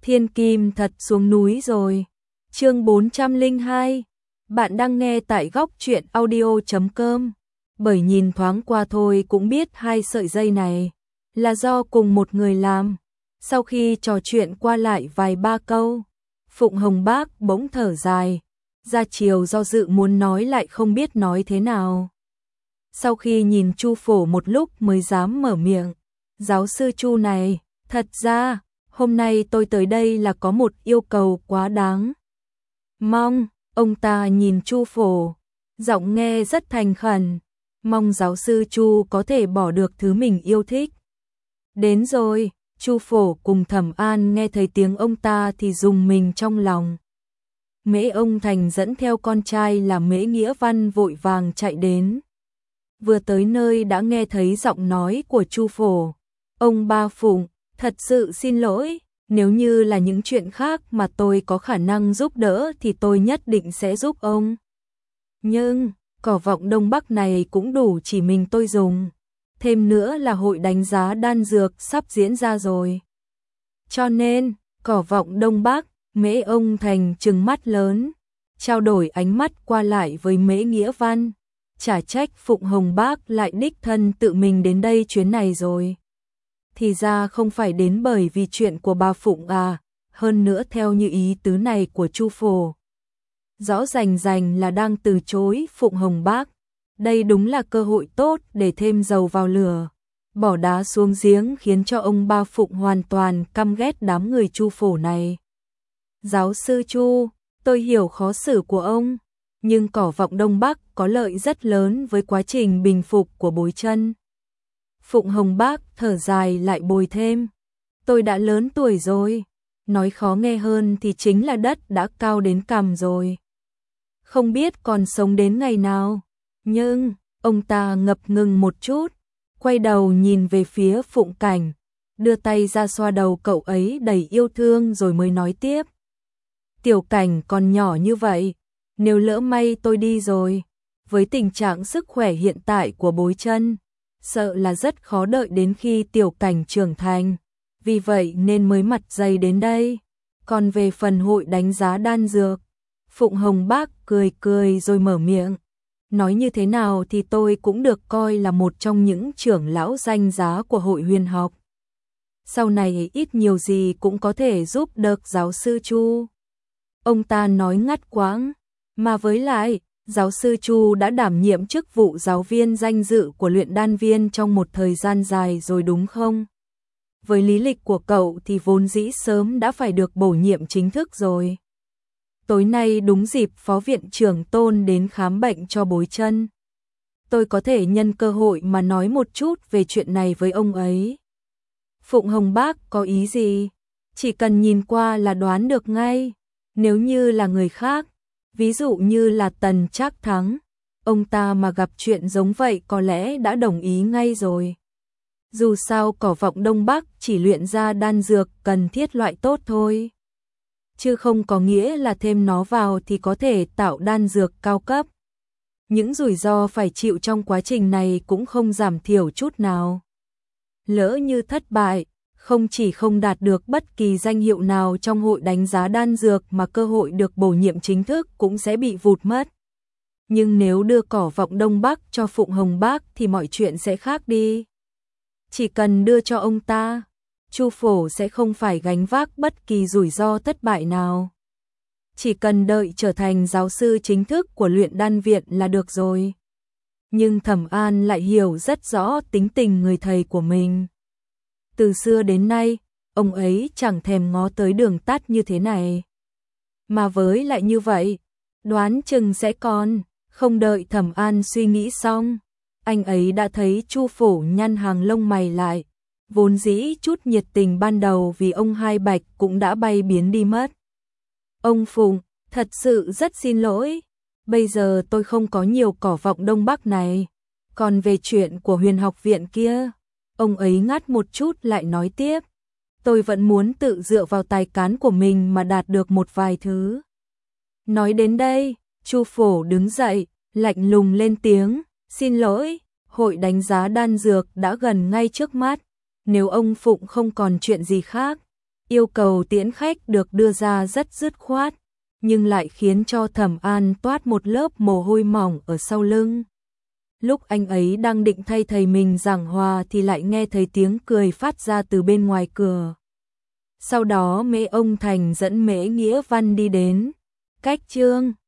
Thiên kim thật xuống núi rồi. Chương 402. Bạn đang nghe tại góc truyện audio.com. Bởi nhìn thoáng qua thôi cũng biết hai sợi dây này là do cùng một người làm. Sau khi trò chuyện qua lại vài ba câu, Phụng Hồng Bác bỗng thở dài, ra chiều do dự muốn nói lại không biết nói thế nào. Sau khi nhìn Chu Phổ một lúc mới dám mở miệng, giáo sư Chu này, thật ra, hôm nay tôi tới đây là có một yêu cầu quá đáng. Mong, ông ta nhìn Chu Phổ, giọng nghe rất thành khẩn, mong giáo sư Chu có thể bỏ được thứ mình yêu thích. Đến rồi, Chu Phổ cùng Thẩm An nghe thấy tiếng ông ta thì rùng mình trong lòng. Mễ ông Thành dẫn theo con trai là Mễ Nghĩa Văn vội vàng chạy đến. Vừa tới nơi đã nghe thấy giọng nói của Chu Phổ. Ông ba Phụng, thật sự xin lỗi, nếu như là những chuyện khác mà tôi có khả năng giúp đỡ thì tôi nhất định sẽ giúp ông. Nhưng, cỏ vọng Đông Bắc này cũng đủ chỉ mình tôi dùng. Thêm nữa là hội đánh giá đan dược sắp diễn ra rồi. Cho nên, cỏ vọng Đông Bắc, Mễ ông Thành trừng mắt lớn, trao đổi ánh mắt qua lại với Mễ Nghĩa Văn. Chả trách Phụng Hồng Bác lại đích thân tự mình đến đây chuyến này rồi. Thì ra không phải đến bởi vì chuyện của bà Phụng à, hơn nữa theo như ý tứ này của Chu Phổ. Rõ rành rành là đang từ chối Phụng Hồng Bác. Đây đúng là cơ hội tốt để thêm dầu vào lửa, bỏ đá xuống giếng khiến cho ông ba Phụng hoàn toàn căm ghét đám người Chu Phổ này. Giáo sư Chu, tôi hiểu khó xử của ông, nhưng cỏ vọng Đông Bắc có lợi rất lớn với quá trình bình phục của Bối Chân. Phụng Hồng Bác thở dài lại bồi thêm. Tôi đã lớn tuổi rồi, nói khó nghe hơn thì chính là đất đã cao đến cằm rồi. Không biết còn sống đến ngày nào, nhưng ông ta ngập ngừng một chút, quay đầu nhìn về phía Phụng Cảnh, đưa tay ra xoa đầu cậu ấy đầy yêu thương rồi mới nói tiếp. Tiểu Cảnh còn nhỏ như vậy, nếu lỡ may tôi đi rồi, với tình trạng sức khỏe hiện tại của Bối Chân, sợ là rất khó đợi đến khi Tiểu Cảnh trưởng thành, vì vậy nên mới mặt dày đến đây. Còn về phần hội đánh giá đan dược, Phụng Hồng Bác cười cười rồi mở miệng. Nói như thế nào thì tôi cũng được coi là một trong những trưởng lão danh giá của hội huyền học. Sau này ít nhiều gì cũng có thể giúp được giáo sư Chu. Ông ta nói ngắt quãng, mà với lại, giáo sư Chu đã đảm nhiệm chức vụ giáo viên danh dự của luyện đan viên trong một thời gian dài rồi đúng không? Với lý lịch của cậu thì vốn dĩ sớm đã phải được bổ nhiệm chính thức rồi. Tối nay đúng dịp Phó Viện trưởng Tôn đến khám bệnh cho Bối Chân. Tôi có thể nhân cơ hội mà nói một chút về chuyện này với ông ấy. Phụng Hồng Bác có ý gì? Chỉ cần nhìn qua là đoán được ngay. Nếu như là người khác, ví dụ như là Tần Trác Thắng, ông ta mà gặp chuyện giống vậy có lẽ đã đồng ý ngay rồi. Dù sao cỏ vọng Đông Bắc chỉ luyện ra đan dược cần thiết loại tốt thôi, chứ không có nghĩa là thêm nó vào thì có thể tạo đan dược cao cấp. Những rủi ro phải chịu trong quá trình này cũng không giảm thiểu chút nào. Lỡ như thất bại, không chỉ không đạt được bất kỳ danh hiệu nào trong hội đánh giá đan dược mà cơ hội được bổ nhiệm chính thức cũng sẽ bị vụt mất. Nhưng nếu đưa cỏ vọng Đông Bắc cho Phụng Hồng Bác thì mọi chuyện sẽ khác đi. Chỉ cần đưa cho ông ta, Chu Phổ sẽ không phải gánh vác bất kỳ rủi ro thất bại nào. Chỉ cần đợi trở thành giáo sư chính thức của luyện đan viện là được rồi. Nhưng Thẩm An lại hiểu rất rõ tính tình người thầy của mình. Từ xưa đến nay, ông ấy chẳng thèm ngó tới đường tắt như thế này. Mà với lại như vậy, đoán chừng sẽ còn, không đợi Thẩm An suy nghĩ xong. Anh ấy đã thấy Chu Phổ nhăn hàng lông mày lại. Vốn dĩ chút nhiệt tình ban đầu vì ông Hai Bạch cũng đã bay biến đi mất. Ông Phụng, thật sự rất xin lỗi. Bây giờ tôi không có nhiều cỏ vọng Đông Bắc này. Còn về chuyện của huyền học viện kia, ông ấy ngắt một chút lại nói tiếp. Tôi vẫn muốn tự dựa vào tài cán của mình mà đạt được một vài thứ. Nói đến đây, Chu Phổ đứng dậy, lạnh lùng lên tiếng. Xin lỗi, hội đánh giá đan dược đã gần ngay trước mắt. Nếu ông Phụng không còn chuyện gì khác, Yêu cầu tiễn khách được đưa ra rất dứt khoát, nhưng lại khiến cho Thẩm An toát một lớp mồ hôi mỏng ở sau lưng. Lúc anh ấy đang định thay thầy mình giảng hòa thì lại nghe thấy tiếng cười phát ra từ bên ngoài cửa. Sau đó Mễ ông Thành dẫn Mễ Nghĩa Văn đi đến. Cách Chương